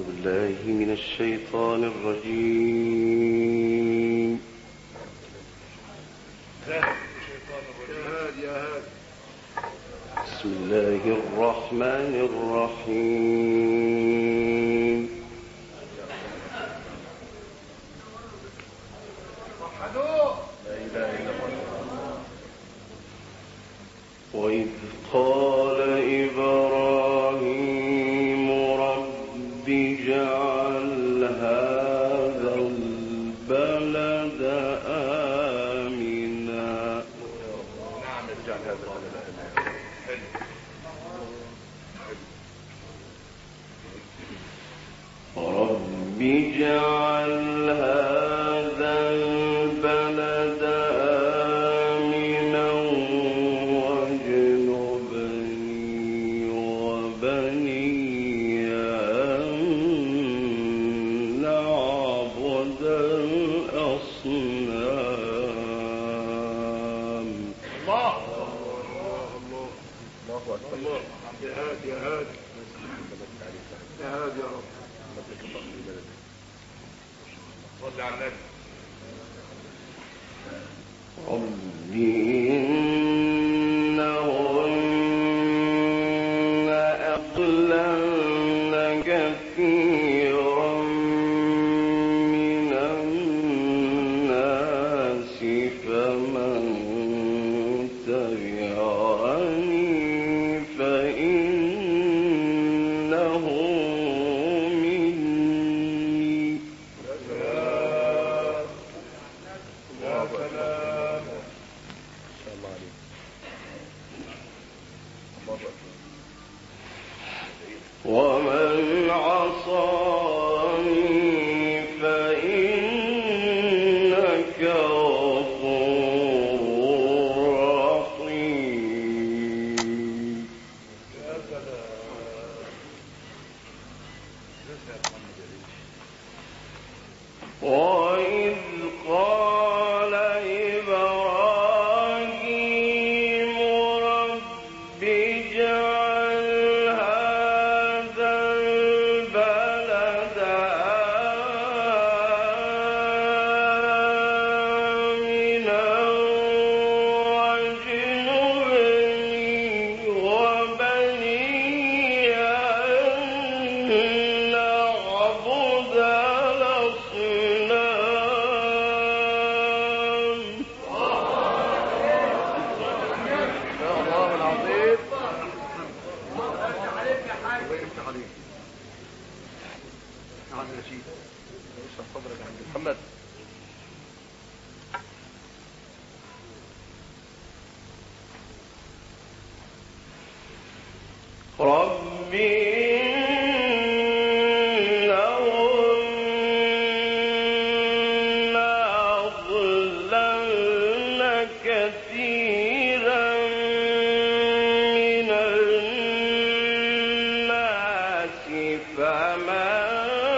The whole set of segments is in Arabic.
بالله من الشيطان الرجيم. بسم الله الرحمن الرحيم. وإذ قال إبراهيم رب اجعل هذا البلد آمنا. نعم اجعل هذا البلد آمنا. رب اجعل هذا البلد آمنا واجنبني وبني أن نعبد الأصنام. الله أكبر. يا هادي يا هادي يا هادي يا رب. صل على النبي. رب إنهن أضللن كثيرا من الناس فمن تبعني فإنه مني. ومن عصاني فإنك غفور رحيم. وإذ قال إبراهيم رب اجعل هذا البلد آمنا واجنبني وبني أن نعبد الأصنام. الله العظيم. وقفت عليك. نعم يا شيخ. اشرح صدرك عند محمد. رب إنهن أضللن كثيرا من الناس فمن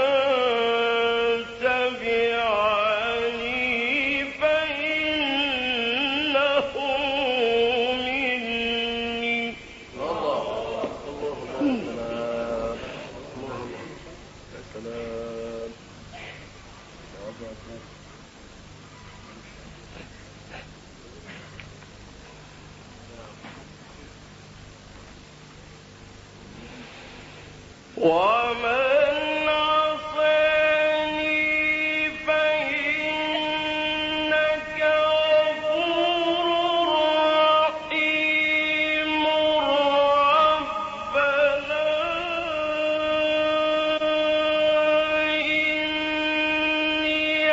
تبعني فإنه مني. ومن عصاني فإنك غفور رحيم. ربنا إني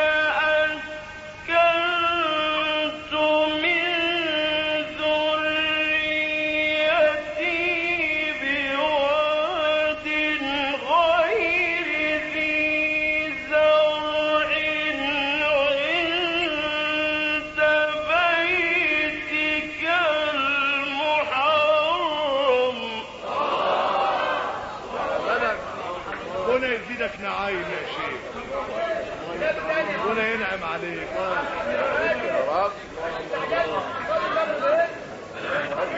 أسكنت من ذريتي بواد غير ذي زرع عند بيتك المحرم. ملك ربنا يزيدك نعيم يا شيخ. ربنا ينعم عليك يا رب.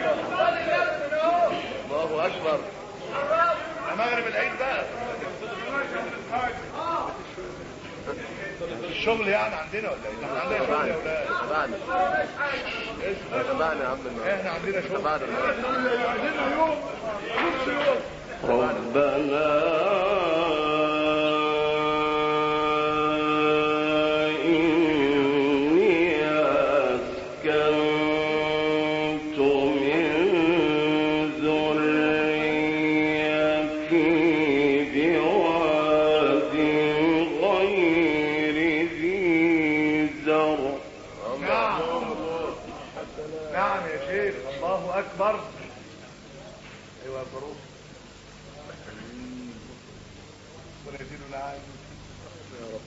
الله اكبر. مغرب العيد بقى. الشغل يعني عندنا ولا ايه؟ احنا عندنا شغل يا ولاد. تبعنا يا عم. احنا عندنا شغل. ربنا إني أسكنت من ذريتي بواد غير ذي زرع. نعم يا شيخ، الله اكبر. ايوه يا فاروق، ونزيل العالم يا رب.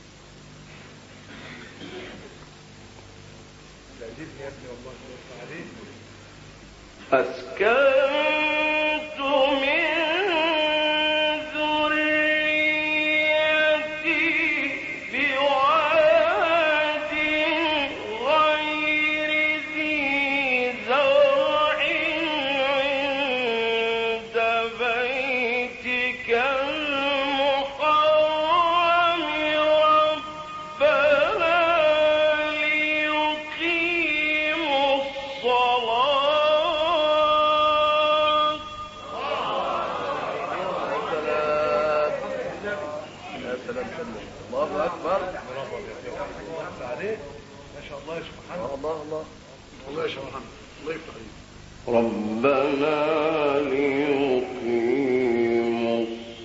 تعجبني يا ابني والله، عليك. أسكنت من ذريتي بواد غير ذي زرع عند بيتك المحرم ربنا ليقيموا الصلاة. الله اكبر. عليك ما شاء الله يا شيخ محمد. الله الله يا شيخ محمد، الله يفتح عليك. ربنا ليقيموا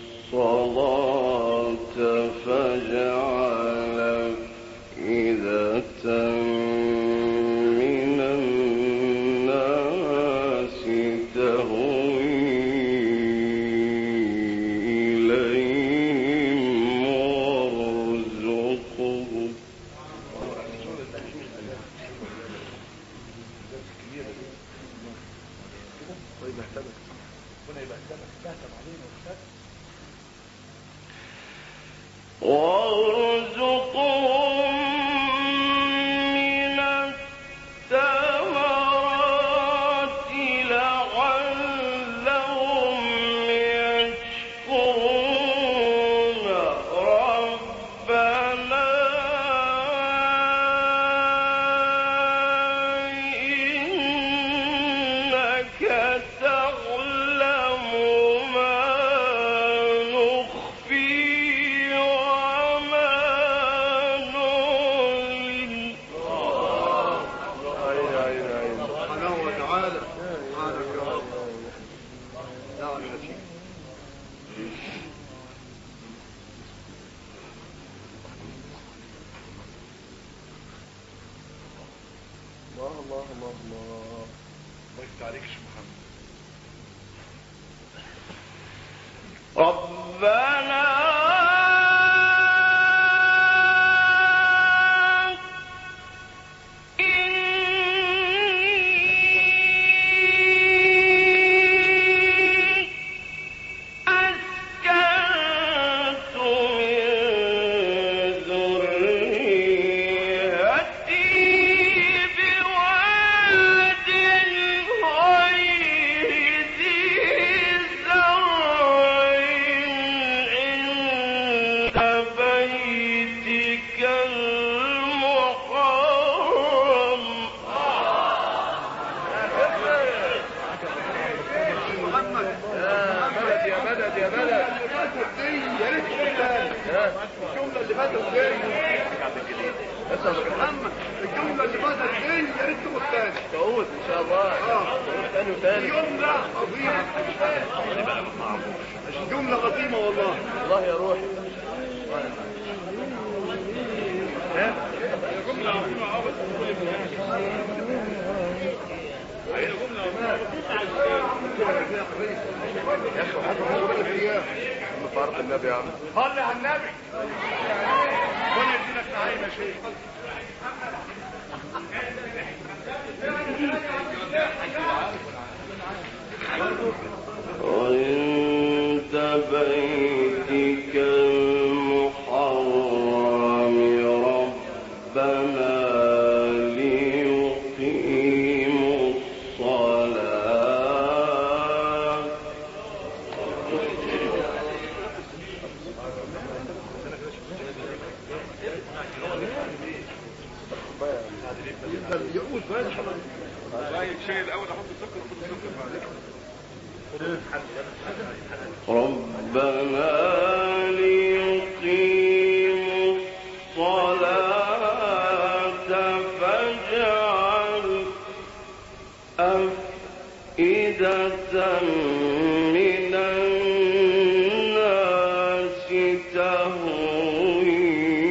الصلاة فاجعل أفئدة من الناس تهوي إليهم وارزقهم. طيب احتمك ربنا يبقى احتمك تهتم علينا وتهتم. وارزقهم من الثمرات لعلهم يشكرون. ربنا إنك تعلم ما نخفي وما نعلن. سبحانه وتعالى. سبحانك يا رب. نعم يا شيخ. الله الله الله الله. الله يفتح عليك يا شيخ محمد. ربنا أسكنت من ذريتي بواد غير ذي زرع عند بيتك المحرم. محمد يا بلد يا بلد. يا ريت الجملة اللي فاتت دي. محمد الجملة اللي فاتت دي يا ريت تقول تاني. تعود ان شاء الله. ثاني وثاني. جملة عظيمة. جملة عظيمة والله. الله يا روحي. جملة عظيمة عبد. يا اخي وحاجه اياه. فارق النبي يا عم. صلي على النبي. ربنا يديلك نعيم يا شيخ. عند بيتك المحرم ربنا ليقيموا الصلاة طيب شيء الاول احط السكر وخد السكر بعدين. ربنا ليقيموا الصلاة فاجعل أفئدة من الناس تهوي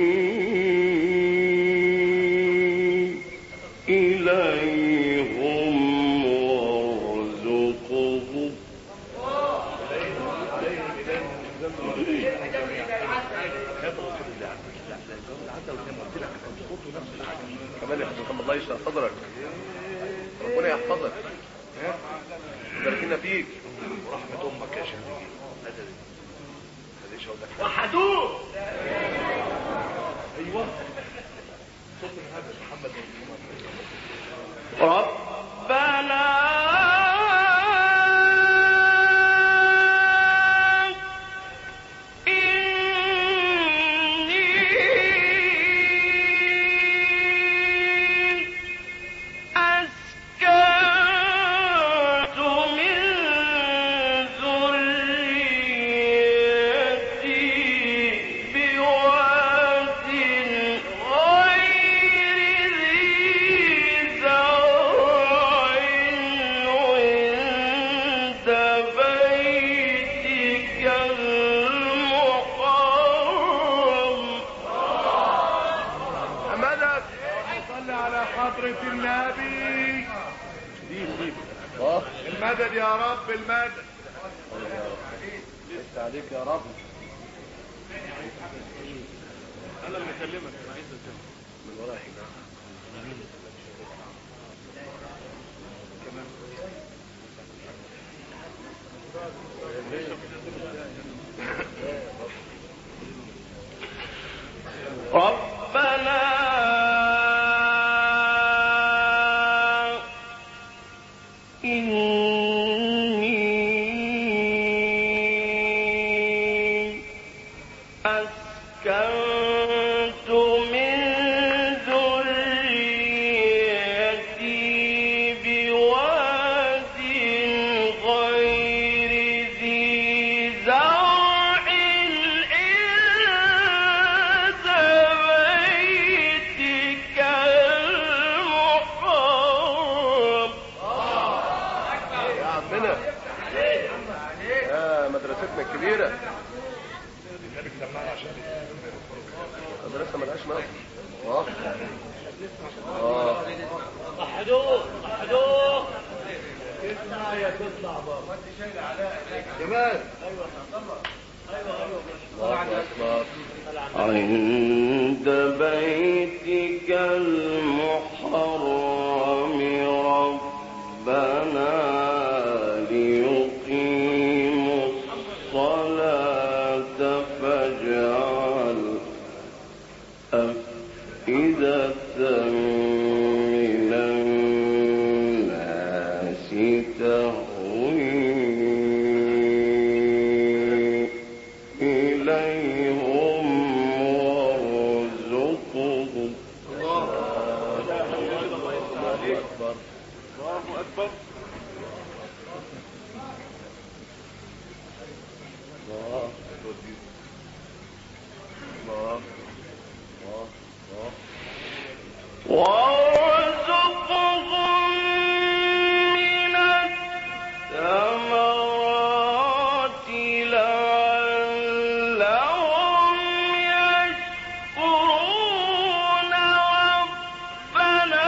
إليهم وارزقهم كمان يا حسن الله يشرح صدرك، ربنا يحفظك باركنا فيك ورحمة امك يا شيخ. وحدوه. ايوه صوت هذا محمد ربنا المدد يا رب، المدد لسه عليك يا رب. انا اللي بكلمك، انا عايز اتكلم من ورايا ربنا إني أسكنت من ذريتي بواد غير ذي زرع عند بيتك المحرم. يا عمنا يا مدرستنا الكبيرة، مدرسة ملهاش مصر. وحدوه وحدوه. تطلع يا تطلع بابا. انت شايل عليها جمال. ايوه عند بيتك المحرم ربنا ليقيموا الصلاة فاجعل أفئدة من الناس تهوي إليهم وارزقهم. الله أكبر. الله أكبر. وارزقهم من الثمرات لعلهم يشكرون ربنا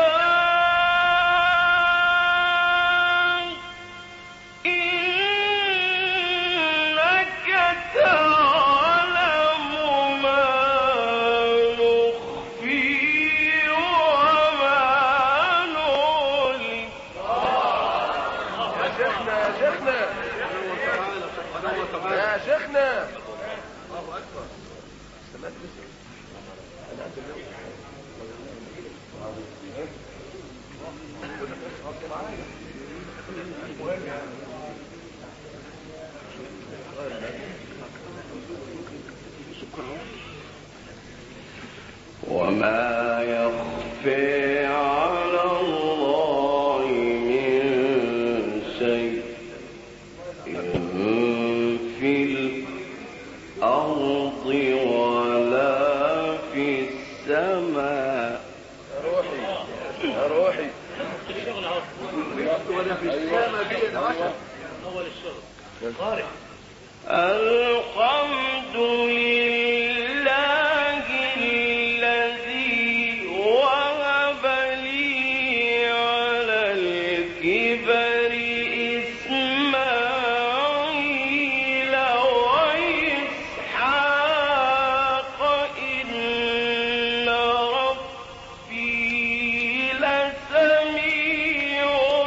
إنك تعلم ما نخفي وما نعلن. يا شيخنا يا شيخنا يا شيخنا. الله أكبر. سمعت لسه أنا وما يخفي على السماء. يا روحي وانا في السماء دي العشر اول الشغل قارئ. الحمد لله الذي وهب لي على الكبر إسماعيل وإسحاق إن ربي لسميع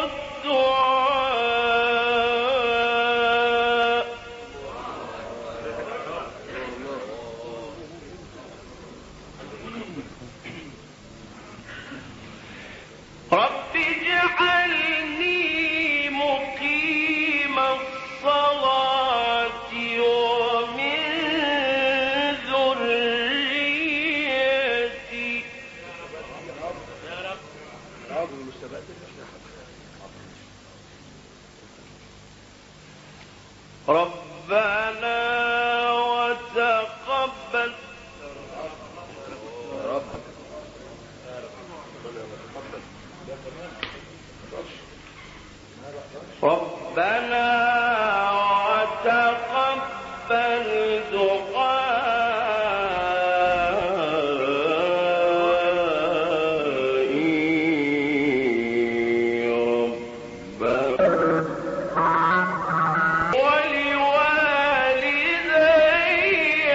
الدعاء. رب اجعلني مقيم الصلاة ومن ذريتي. ربنا وتقبل ربنا وتقبل دعائي ربنا ولوالدي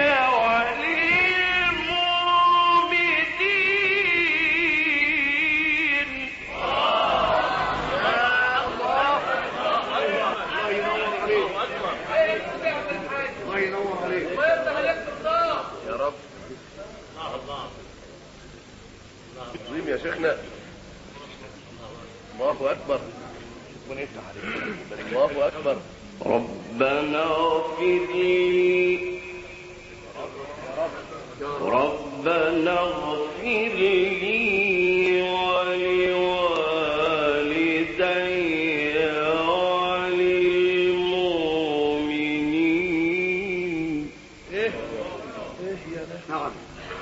وللمؤمنين. الله ينور عليك. يا رب. عظيم يا شيخنا. الله أكبر. الله أكبر. ربنا اغفر لي ربنا اغفر لي ولوالدي وللمؤمنين. نعم.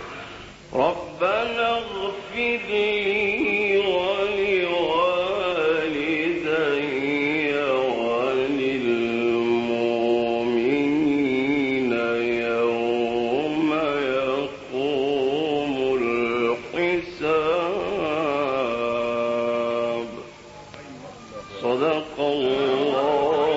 ربنا اغفر لي ولوالدي وللمؤمنين يوم يقوم الحساب. صدق الله